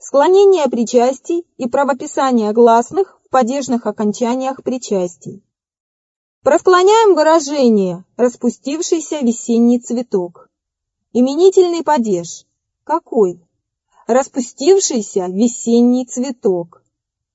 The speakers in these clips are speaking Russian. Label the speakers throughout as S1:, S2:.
S1: склонение причастий и правописание гласных в падежных окончаниях причастий. Просклоняем выражение «распустившийся весенний цветок». Именительный падеж. Какой? Распустившийся весенний цветок.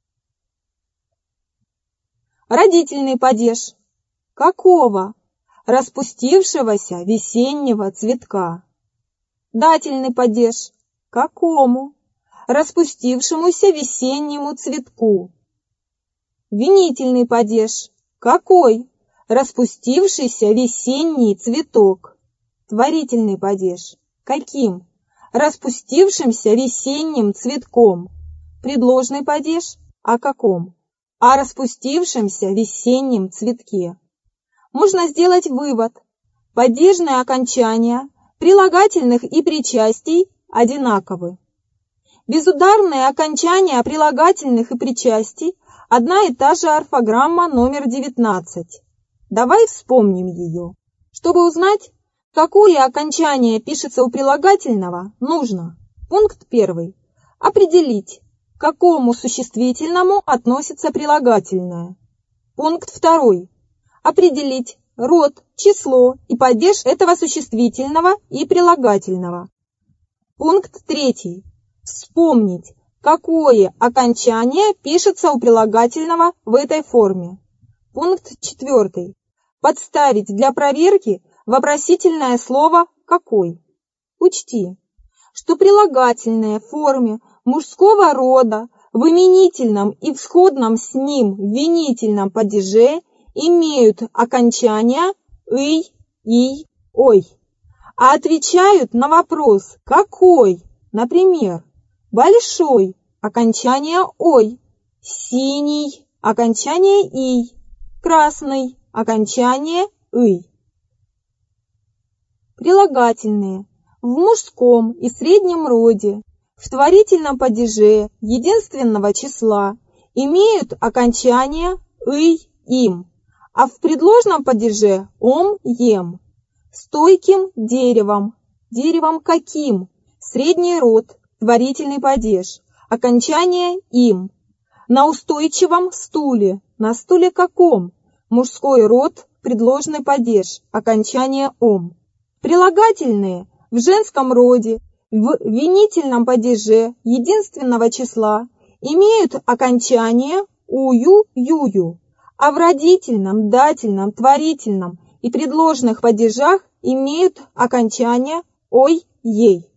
S1: Родительный падеж. Какого? Распустившегося весеннего цветка. Дательный падеж. Какому? Распустившемуся весеннему цветку. Винительный падеж. Какой? Распустившийся весенний цветок. Творительный падеж. Каким? Распустившимся весенним цветком. Предложный падеж. О каком? О распустившемся весеннем цветке. Можно сделать вывод. Падежные окончания прилагательных и причастий одинаковы. Безударные окончания прилагательных и причастий – одна и та же орфограмма номер 19. Давай вспомним ее. Чтобы узнать, какое окончание пишется у прилагательного, нужно: пункт 1. Определить, к какому существительному относится прилагательное. Пункт 2. Определить род, число и падеж этого существительного и прилагательного. Пункт 3. Вспомнить, какое окончание пишется у прилагательного в этой форме. Пункт 4. Подставить для проверки вопросительное слово «какой». Учти, что прилагательные в форме мужского рода в именительном и в сходном с ним винительном падеже имеют окончания «ый», «ий», «ой», а отвечают на вопрос «какой?». Например, большой – окончание «ой», синий – окончание «ий», красный – окончание «ый». Прилагательные в мужском и среднем роде в творительном падеже единственного числа имеют окончание «ый», «им», а в предложном падеже «ом», «ем». Стойким деревом. Деревом каким? Средний род, творительный падеж. Окончание «им». На устойчивом стуле. На стуле каком? Мужской род, предложный падеж. Окончание «ом». Прилагательные в женском роде, в винительном падеже единственного числа имеют окончание «ую», «юю», а в родительном, дательном, творительном и предложных падежах имеют окончание «ой», «ей».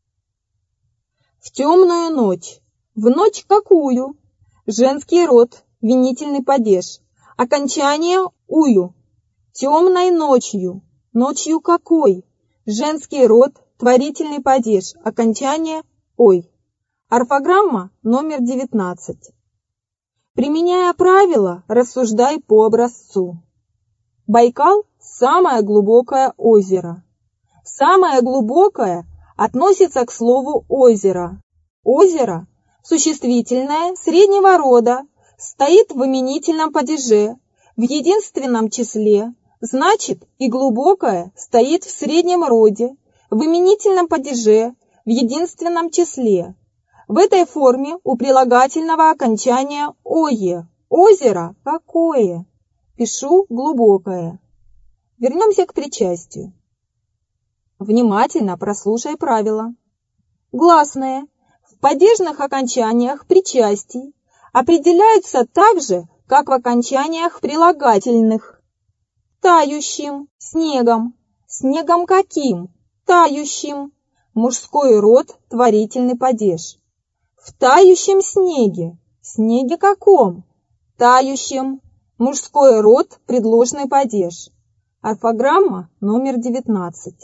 S1: В темную ночь. В ночь какую? Женский род, винительный падеж. Окончание «ую». Темной ночью. Ночью какой? Женский род, творительный падеж. Окончание «ой». Орфограмма номер 19. Применяя правило, рассуждай по образцу. Байкал – самое глубокое озеро. Самое глубокое относится к слову «озеро». Озеро – существительное среднего рода, стоит в именительном падеже, в единственном числе, значит и глубокое стоит в среднем роде, в именительном падеже, в единственном числе. В этой форме у прилагательного окончания «ое». Озеро какое? Пишу глубокое. Вернемся к причастию. Внимательно прослушай правила. Гласные в падежных окончаниях причастий определяются так же, как в окончаниях прилагательных. Тающим, снегом. Снегом каким? Тающим. Мужской род, творительный падеж. В тающем снеге. В снеге каком? Тающем. Мужской род, предложный падеж. Орфограмма номер 19.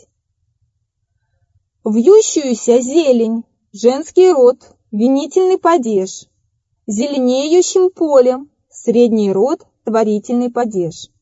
S1: Вьющуюся зелень. Женский род, винительный падеж. Зеленеющим полем. Средний род, творительный падеж.